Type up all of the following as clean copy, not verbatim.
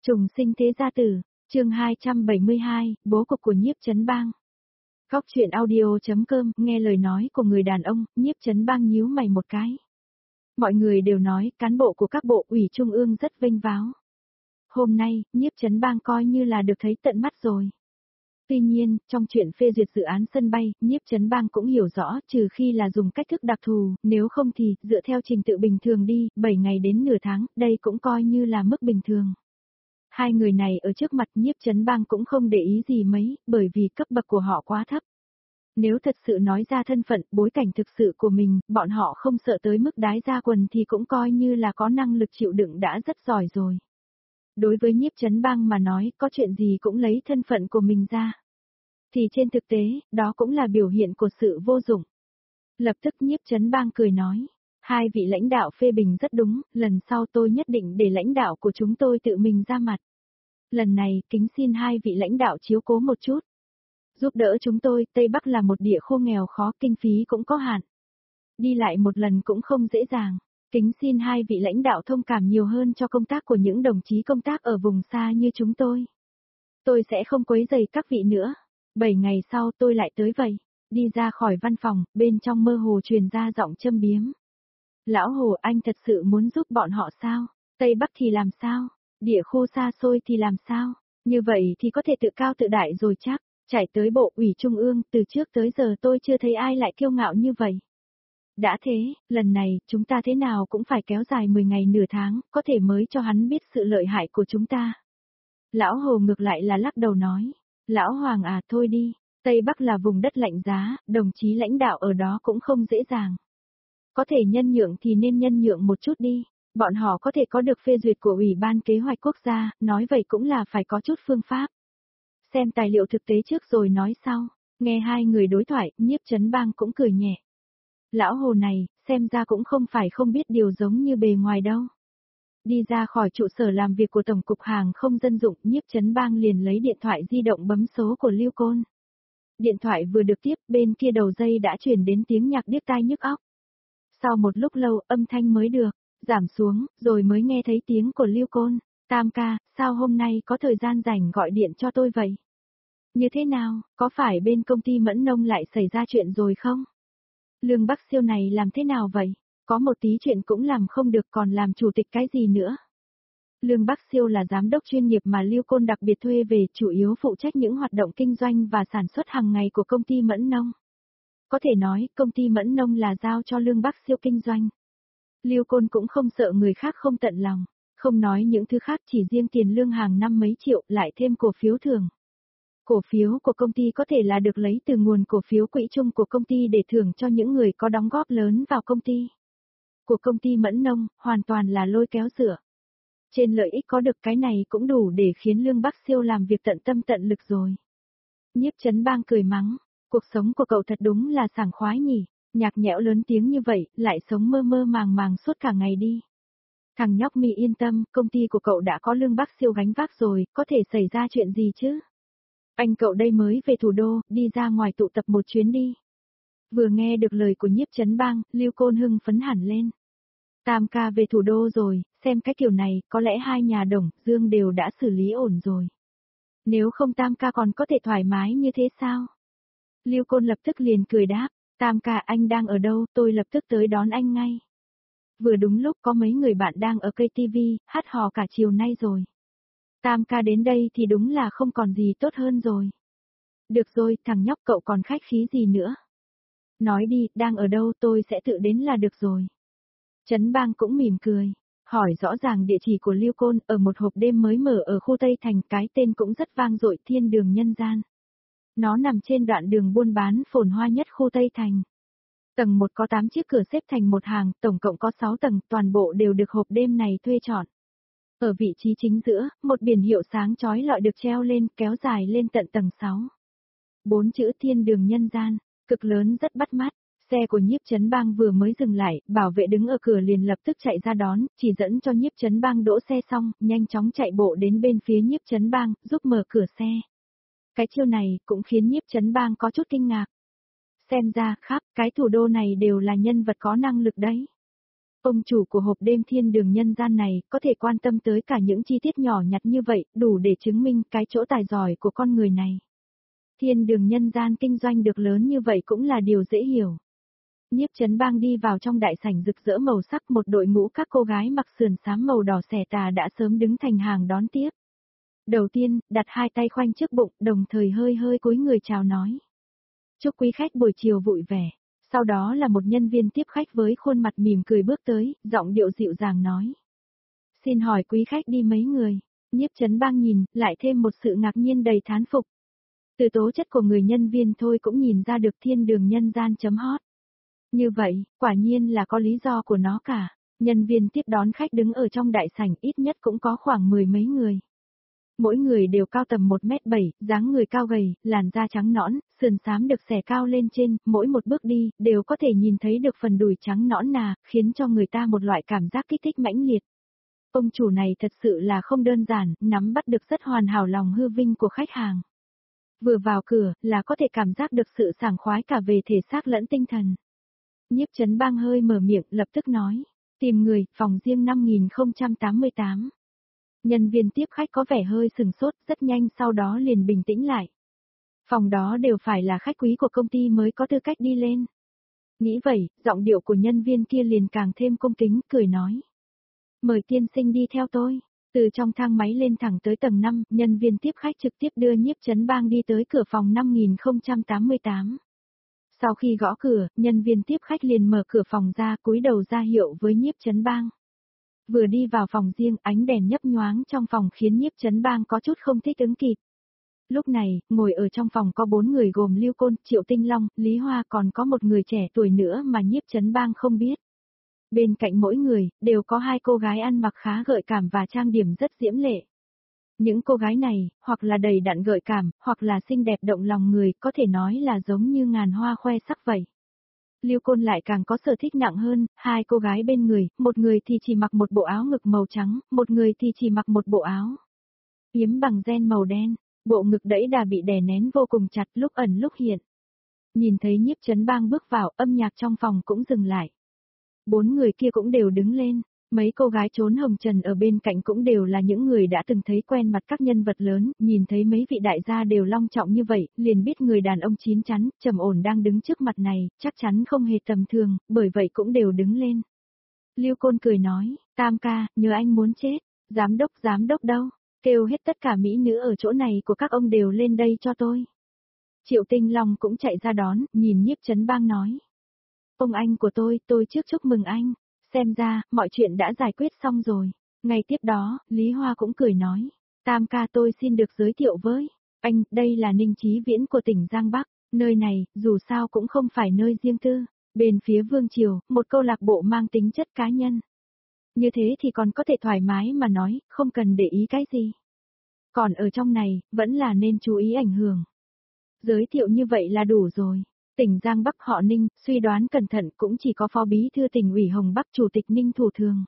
Trùng sinh thế gia tử, chương 272, bố cục của Nhiếp Chấn Bang. Góc truyện audio.com, nghe lời nói của người đàn ông, Nhiếp Chấn Bang nhíu mày một cái. Mọi người đều nói, cán bộ của các bộ ủy trung ương rất vênh váo. Hôm nay, Nhiếp Chấn Bang coi như là được thấy tận mắt rồi. Tuy nhiên, trong chuyện phê duyệt dự án sân bay, Nhiếp Chấn Bang cũng hiểu rõ, trừ khi là dùng cách thức đặc thù, nếu không thì, dựa theo trình tự bình thường đi, 7 ngày đến nửa tháng, đây cũng coi như là mức bình thường. Hai người này ở trước mặt Nhiếp Chấn Bang cũng không để ý gì mấy, bởi vì cấp bậc của họ quá thấp. Nếu thật sự nói ra thân phận, bối cảnh thực sự của mình, bọn họ không sợ tới mức đái ra quần thì cũng coi như là có năng lực chịu đựng đã rất giỏi rồi. Đối với Nhiếp Chấn Bang mà nói, có chuyện gì cũng lấy thân phận của mình ra. Thì trên thực tế, đó cũng là biểu hiện của sự vô dụng. Lập tức Nhiếp Chấn Bang cười nói. Hai vị lãnh đạo phê bình rất đúng, lần sau tôi nhất định để lãnh đạo của chúng tôi tự mình ra mặt. Lần này, kính xin hai vị lãnh đạo chiếu cố một chút. Giúp đỡ chúng tôi, Tây Bắc là một địa khu nghèo khó, kinh phí cũng có hạn. Đi lại một lần cũng không dễ dàng. Kính xin hai vị lãnh đạo thông cảm nhiều hơn cho công tác của những đồng chí công tác ở vùng xa như chúng tôi. Tôi sẽ không quấy rầy các vị nữa. 7 ngày sau tôi lại tới vậy. Đi ra khỏi văn phòng, bên trong mơ hồ truyền ra giọng châm biếm. Lão Hồ, anh thật sự muốn giúp bọn họ sao? Tây Bắc thì làm sao? Địa khu xa xôi thì làm sao? Như vậy thì có thể tự cao tự đại rồi chắc. Chạy tới bộ ủy trung ương, từ trước tới giờ tôi chưa thấy ai lại kiêu ngạo như vậy. Đã thế, lần này, chúng ta thế nào cũng phải kéo dài 10 ngày nửa tháng, có thể mới cho hắn biết sự lợi hại của chúng ta. Lão Hồ ngược lại là lắc đầu nói. Lão Hoàng à, thôi đi, Tây Bắc là vùng đất lạnh giá, đồng chí lãnh đạo ở đó cũng không dễ dàng. Có thể nhân nhượng thì nên nhân nhượng một chút đi, bọn họ có thể có được phê duyệt của Ủy ban Kế hoạch Quốc gia, nói vậy cũng là phải có chút phương pháp. Xem tài liệu thực tế trước rồi nói sau, nghe hai người đối thoại, Nhiếp Chấn Bang cũng cười nhẹ. Lão Hồ này, xem ra cũng không phải không biết điều giống như bề ngoài đâu. Đi ra khỏi trụ sở làm việc của Tổng cục Hàng không dân dụng, Nhiếp Chấn Bang liền lấy điện thoại di động bấm số của Lưu Côn. Điện thoại vừa được tiếp, bên kia đầu dây đã truyền đến tiếng nhạc điếc tai nhức óc. Sau một lúc lâu, âm thanh mới được giảm xuống, rồi mới nghe thấy tiếng của Lưu Côn. Tam ca, sao hôm nay có thời gian rảnh gọi điện cho tôi vậy? Như thế nào, có phải bên công ty Mẫn Nông lại xảy ra chuyện rồi không? Lương Bắc Siêu này làm thế nào vậy? Có một tí chuyện cũng làm không được, còn làm chủ tịch cái gì nữa? Lương Bắc Siêu là giám đốc chuyên nghiệp mà Lưu Côn đặc biệt thuê về, chủ yếu phụ trách những hoạt động kinh doanh và sản xuất hàng ngày của công ty Mẫn Nông. Có thể nói, công ty Mẫn Nông là giao cho Lương Bắc Siêu kinh doanh. Lưu Côn cũng không sợ người khác không tận lòng, không nói những thứ khác, chỉ riêng tiền lương hàng năm mấy triệu, lại thêm cổ phiếu thưởng. Cổ phiếu của công ty có thể là được lấy từ nguồn cổ phiếu quỹ chung của công ty để thưởng cho những người có đóng góp lớn vào công ty. Của công ty Mẫn Nông, hoàn toàn là lôi kéo dựa. Trên lợi ích có được cái này cũng đủ để khiến Lương Bắc Siêu làm việc tận tâm tận lực rồi. Nhiếp Chấn Bang cười mắng, cuộc sống của cậu thật đúng là sảng khoái nhỉ, nhạc nhẽo lớn tiếng như vậy, lại sống mơ mơ màng màng suốt cả ngày đi. Thằng nhóc Mi yên tâm, công ty của cậu đã có Lương Bắc Siêu gánh vác rồi, có thể xảy ra chuyện gì chứ? Anh cậu đây mới về thủ đô, đi ra ngoài tụ tập một chuyến đi. Vừa nghe được lời của Nhiếp Chấn Bang, Lưu Côn hưng phấn hẳn lên. Tam ca về thủ đô rồi, xem cái kiểu này, có lẽ hai nhà Đồng, Dương đều đã xử lý ổn rồi. Nếu không Tam ca còn có thể thoải mái như thế sao? Lưu Côn lập tức liền cười đáp, Tam ca anh đang ở đâu, tôi lập tức tới đón anh ngay. Vừa đúng lúc có mấy người bạn đang ở cây TV, hát hò cả chiều nay rồi. Tam ca đến đây thì đúng là không còn gì tốt hơn rồi. Được rồi, thằng nhóc cậu còn khách khí gì nữa? Nói đi, đang ở đâu tôi sẽ tự đến là được rồi. Chấn Bang cũng mỉm cười, hỏi rõ ràng địa chỉ của Lưu Côn ở một hộp đêm mới mở ở khu Tây Thành, cái tên cũng rất vang dội, Thiên Đường Nhân Gian. Nó nằm trên đoạn đường buôn bán phồn hoa nhất khu Tây Thành. Tầng 1 có 8 chiếc cửa xếp thành một hàng, tổng cộng có 6 tầng, toàn bộ đều được hộp đêm này thuê trọn. Ở vị trí chính giữa, một biển hiệu sáng chói lọi được treo lên, kéo dài lên tận tầng 6. 4 chữ Thiên Đường Nhân Gian, cực lớn rất bắt mắt. Xe của Nhiếp Chấn Bang vừa mới dừng lại, bảo vệ đứng ở cửa liền lập tức chạy ra đón, chỉ dẫn cho Nhiếp Chấn Bang đỗ xe xong, nhanh chóng chạy bộ đến bên phía Nhiếp Chấn Bang, giúp mở cửa xe. Cái chiêu này cũng khiến Nhiếp Chấn Bang có chút kinh ngạc. Xem ra, khắp cái thủ đô này đều là nhân vật có năng lực đấy. Ông chủ của hộp đêm thiên đường nhân gian này có thể quan tâm tới cả những chi tiết nhỏ nhặt như vậy, đủ để chứng minh cái chỗ tài giỏi của con người này. Thiên đường nhân gian kinh doanh được lớn như vậy cũng là điều dễ hiểu. Nhiếp Chấn Bang đi vào trong đại sảnh rực rỡ màu sắc, một đội ngũ các cô gái mặc sườn xám màu đỏ xẻ tà đã sớm đứng thành hàng đón tiếp. Đầu tiên, đặt hai tay khoanh trước bụng, đồng thời hơi hơi cúi người chào nói. Chúc quý khách buổi chiều vui vẻ. Sau đó là một nhân viên tiếp khách với khuôn mặt mỉm cười bước tới, giọng điệu dịu dàng nói. Xin hỏi quý khách đi mấy người? Nhiếp Chấn Bang nhìn, lại thêm một sự ngạc nhiên đầy thán phục. Từ tố chất của người nhân viên thôi cũng nhìn ra được thiên đường nhân gian chấm hót. Như vậy, quả nhiên là có lý do của nó cả. Nhân viên tiếp đón khách đứng ở trong đại sảnh ít nhất cũng có khoảng 10 mấy người. Mỗi người đều cao tầm 1m7, dáng người cao gầy, làn da trắng nõn, sườn xám được xẻ cao lên trên, mỗi một bước đi, đều có thể nhìn thấy được phần đùi trắng nõn nà, khiến cho người ta một loại cảm giác kích thích mãnh liệt. Ông chủ này thật sự là không đơn giản, nắm bắt được rất hoàn hảo lòng hư vinh của khách hàng. Vừa vào cửa, là có thể cảm giác được sự sảng khoái cả về thể xác lẫn tinh thần. Nhiếp Chấn Bang hơi mở miệng, lập tức nói. Tìm người, phòng riêng 5088. Nhân viên tiếp khách có vẻ hơi sừng sốt, rất nhanh sau đó liền bình tĩnh lại. Phòng đó đều phải là khách quý của công ty mới có tư cách đi lên. Nghĩ vậy, giọng điệu của nhân viên kia liền càng thêm cung kính, cười nói. Mời tiên sinh đi theo tôi. Từ trong thang máy lên thẳng tới tầng 5, nhân viên tiếp khách trực tiếp đưa Nhiếp Chấn Bang đi tới cửa phòng 5088. Sau khi gõ cửa, nhân viên tiếp khách liền mở cửa phòng ra, cúi đầu ra hiệu với Nhiếp Chấn Bang. Vừa đi vào phòng riêng, ánh đèn nhấp nhoáng trong phòng khiến Nhiếp Chấn Bang có chút không thích ứng kịp. Lúc này, ngồi ở trong phòng có 4 người gồm Lưu Côn, Triệu Tinh Long, Lý Hoa, còn có một người trẻ tuổi nữa mà Nhiếp Chấn Bang không biết. Bên cạnh mỗi người, đều có hai cô gái ăn mặc khá gợi cảm và trang điểm rất diễm lệ. Những cô gái này, hoặc là đầy đặn gợi cảm, hoặc là xinh đẹp động lòng người, có thể nói là giống như ngàn hoa khoe sắc vậy. Lưu Côn lại càng có sở thích nặng hơn, hai cô gái bên người, một người thì chỉ mặc một bộ áo ngực màu trắng, một người thì chỉ mặc một bộ áo yếm bằng ren màu đen, bộ ngực đẫy đà bị đè nén vô cùng chặt, lúc ẩn lúc hiện. Nhìn thấy Nhiếp Chấn Bang bước vào, âm nhạc trong phòng cũng dừng lại. 4 người kia cũng đều đứng lên, mấy cô gái trốn hồng trần ở bên cạnh cũng đều là những người đã từng thấy quen mặt các nhân vật lớn, nhìn thấy mấy vị đại gia đều long trọng như vậy, liền biết người đàn ông chín chắn, trầm ổn đang đứng trước mặt này, chắc chắn không hề tầm thường, bởi vậy cũng đều đứng lên. Lưu Côn cười nói, Tam ca, nhớ anh muốn chết, giám đốc đâu, kêu hết tất cả mỹ nữ ở chỗ này của các ông đều lên đây cho tôi. Triệu Tinh Long cũng chạy ra đón, nhìn Nhiếp Chấn Bang nói. Ông anh của tôi trước chúc mừng anh. Xem ra, mọi chuyện đã giải quyết xong rồi. Ngay tiếp đó, Lý Hoa cũng cười nói. Tam ca tôi xin được giới thiệu với anh, đây là Ninh Chí Viễn của tỉnh Giang Bắc. Nơi này, dù sao cũng không phải nơi riêng tư. Bên phía Vương Triều, một câu lạc bộ mang tính chất cá nhân. Như thế thì còn có thể thoải mái mà nói, không cần để ý cái gì. Còn ở trong này, vẫn là nên chú ý ảnh hưởng. Giới thiệu như vậy là đủ rồi. Tỉnh Giang Bắc họ Ninh, suy đoán cẩn thận cũng chỉ có Phó Bí thư tỉnh ủy Hồng Bắc Chủ tịch Ninh Thủ Thường.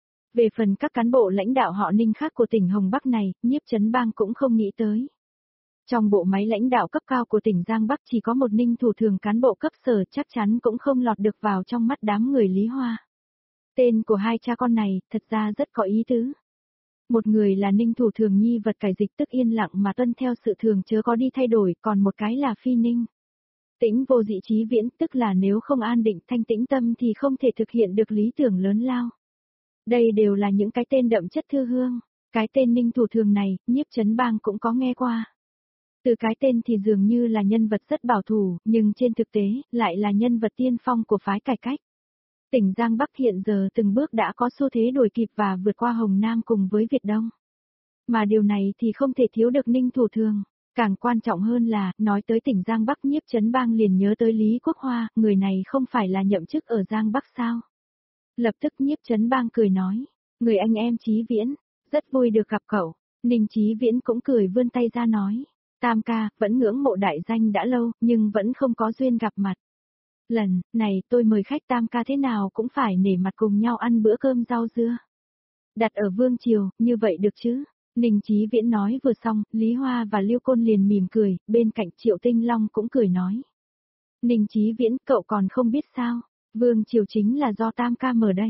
Về phần các cán bộ lãnh đạo họ Ninh khác của tỉnh Hồng Bắc này, Nhiếp Chấn Bang cũng không nghĩ tới. Trong bộ máy lãnh đạo cấp cao của tỉnh Giang Bắc chỉ có một Ninh Thủ Thường, cán bộ cấp sở, chắc chắn cũng không lọt được vào trong mắt đám người Lý Hoa. Tên của hai cha con này, thật ra rất có ý tứ. Một người là Ninh Thủ Thường nhi vật cải dịch, tức yên lặng mà tuân theo sự thường chớ có đi thay đổi, còn một cái là Phi Ninh. Tĩnh vô dị chí viễn, tức là nếu không an định thanh tĩnh tâm thì không thể thực hiện được lý tưởng lớn lao. Đây đều là những cái tên đậm chất thư hương. Cái tên Ninh Thủ Thường này, Nhiếp Chấn Bang cũng có nghe qua. Từ cái tên thì dường như là nhân vật rất bảo thủ, nhưng trên thực tế, lại là nhân vật tiên phong của phái cải cách. Tỉnh Giang Bắc hiện giờ từng bước đã có xu thế đuổi kịp và vượt qua Hồng Nam cùng với Việt Đông. Mà điều này thì không thể thiếu được Ninh Thủ Thường. Càng quan trọng hơn là, nói tới tỉnh Giang Bắc, Nhiếp Chấn Bang liền nhớ tới Lý Quốc Hoa, người này không phải là nhậm chức ở Giang Bắc sao? Lập tức Nhiếp Chấn Bang cười nói, người anh em Chí Viễn, rất vui được gặp cậu. Ninh Chí Viễn cũng cười vươn tay ra nói, Tam ca, vẫn ngưỡng mộ đại danh đã lâu, nhưng vẫn không có duyên gặp mặt. Lần này tôi mời khách Tam ca thế nào cũng phải nể mặt cùng nhau ăn bữa cơm rau dưa. Đặt ở Vương Triều, như vậy được chứ? Ninh Chí Viễn nói vừa xong, Lý Hoa và Lưu Côn liền mỉm cười, bên cạnh Triệu Tinh Long cũng cười nói. Ninh Chí Viễn, cậu còn không biết sao, Vương Triều chính là do Tam ca mở đấy.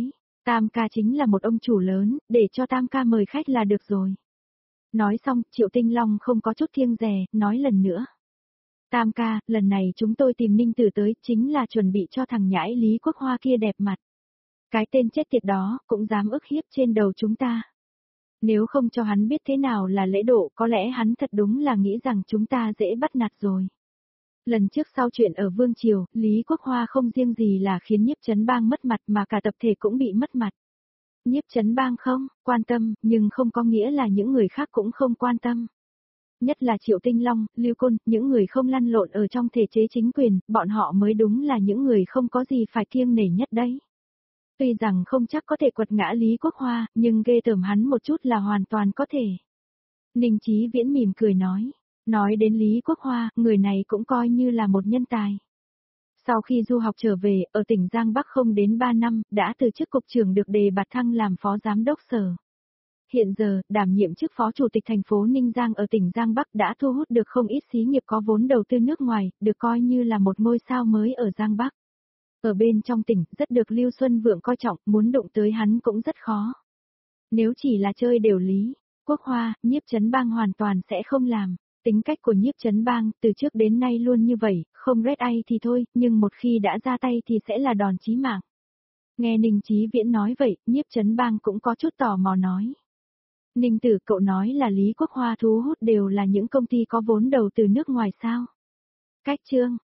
Tam ca chính là một ông chủ lớn, để cho Tam ca mời khách là được rồi. Nói xong, Triệu Tinh Long không có chút kiêng dè, nói lần nữa. Tam ca, lần này chúng tôi tìm Ninh Tử tới, chính là chuẩn bị cho thằng nhãi Lý Quốc Hoa kia đẹp mặt. Cái tên chết tiệt đó, cũng dám ức hiếp trên đầu chúng ta. Nếu không cho hắn biết thế nào là lễ độ, có lẽ hắn thật đúng là nghĩ rằng chúng ta dễ bắt nạt rồi. Lần trước sau chuyện ở Vương Triều, Lý Quốc Hoa không riêng gì là khiến Nhiếp Chấn Bang mất mặt mà cả tập thể cũng bị mất mặt. Nhiếp Chấn Bang không quan tâm, nhưng không có nghĩa là những người khác cũng không quan tâm. Nhất là Triệu Tinh Long, Lưu Côn, những người không lăn lộn ở trong thể chế chính quyền, bọn họ mới đúng là những người không có gì phải kiêng nể nhất đấy. Tuy rằng không chắc có thể quật ngã Lý Quốc Hoa, nhưng ghê tởm hắn một chút là hoàn toàn có thể. Ninh Chí Viễn mỉm cười nói đến Lý Quốc Hoa, người này cũng coi như là một nhân tài. Sau khi du học trở về, ở tỉnh Giang Bắc không đến 3 năm, đã từ chức cục trưởng được đề bạt thăng làm phó giám đốc sở. Hiện giờ, đảm nhiệm chức phó chủ tịch thành phố Ninh Giang ở tỉnh Giang Bắc đã thu hút được không ít xí nghiệp có vốn đầu tư nước ngoài, được coi như là một ngôi sao mới ở Giang Bắc. Ở bên trong tỉnh, rất được Lưu Xuân Vượng coi trọng, muốn đụng tới hắn cũng rất khó. Nếu chỉ là chơi đều Lý Quốc Hoa, Nhiếp Chấn Bang hoàn toàn sẽ không làm. Tính cách của Nhiếp Chấn Bang, từ trước đến nay luôn như vậy, không rét ai thì thôi, nhưng một khi đã ra tay thì sẽ là đòn chí mạng. Nghe Ninh Chí Viễn nói vậy, Nhiếp Chấn Bang cũng có chút tò mò nói. Ninh Tử, cậu nói là Lý Quốc Hoa thu hút đều là những công ty có vốn đầu từ nước ngoài sao? Cách chương